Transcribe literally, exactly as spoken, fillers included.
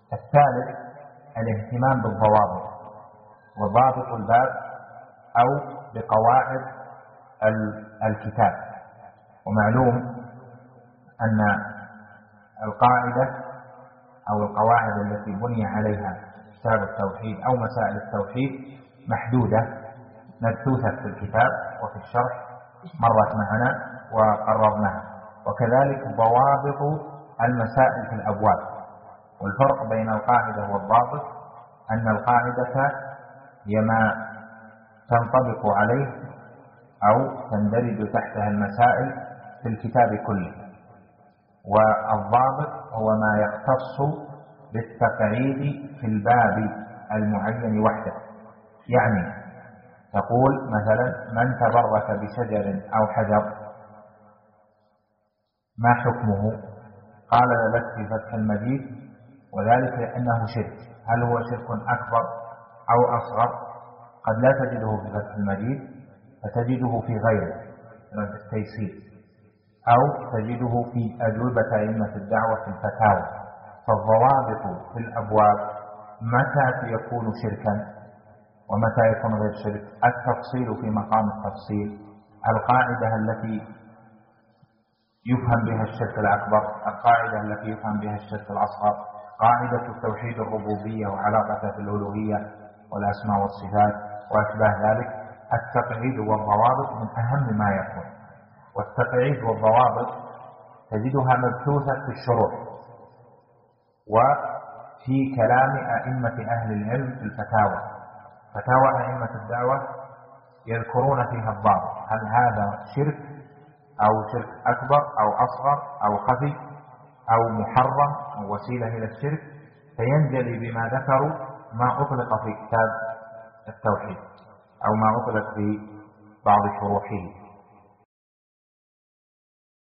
الثالث الاهتمام بالضوابط وضابط الباب أو بقواعد الكتاب. ومعلوم أن القاعدة أو القواعد التي بني عليها كتاب التوحيد أو مسائل التوحيد محدودة مبثوثة في الكتاب وفي الشرح مرت معنا وقررناها، وكذلك ضوابط المسائل في الأبواب. والفرق بين القاعدة والضابط أن القاعدة هي ما تنطبق عليه أو تندرج تحتها المسائل في الكتاب كله، والضابط هو ما يختص بالتقعيد في الباب المعين وحده. يعني تقول مثلا من تبرك بشجر أو حجر ما حكمه؟ قال لك في فتح المجيد وذلك لأنه شرك. هل هو شرك أكبر أو أصغر؟ قد لا تجده في فتح المجيد فتجده في غيره من التيسير، أو تجده في أجوبة أئمة الدعوة في الفتاوى. فالضوابط في الأبواب متى يكون شركا ومتى يكون غير شرك، التفصيل في مقام التفصيل، القاعدة التي يفهم بها الشرك الأكبر، القاعدة التي يفهم بها الشرك الأصغر، قاعدة توحيد الربوبية وعلاقتها بالألوهية والأسماء والصفات وأشباه ذلك. التقعيد والضوابط من أهم ما يكون، والتقعيد والضوابط تجدها مبثوثة في الشروح وفي كلام أئمة أهل العلم في الفتاوى. فتاوى أئمة الدعوة يذكرون فيها الضابط، هل هذا شرك أو شرك أكبر أو أصغر أو خفي أو محرم أو وسيلة إلى الشرك، فينجلي بما ذكروا ما أطلق في كتاب التوحيد أو ما أطلق في بعض شروحه.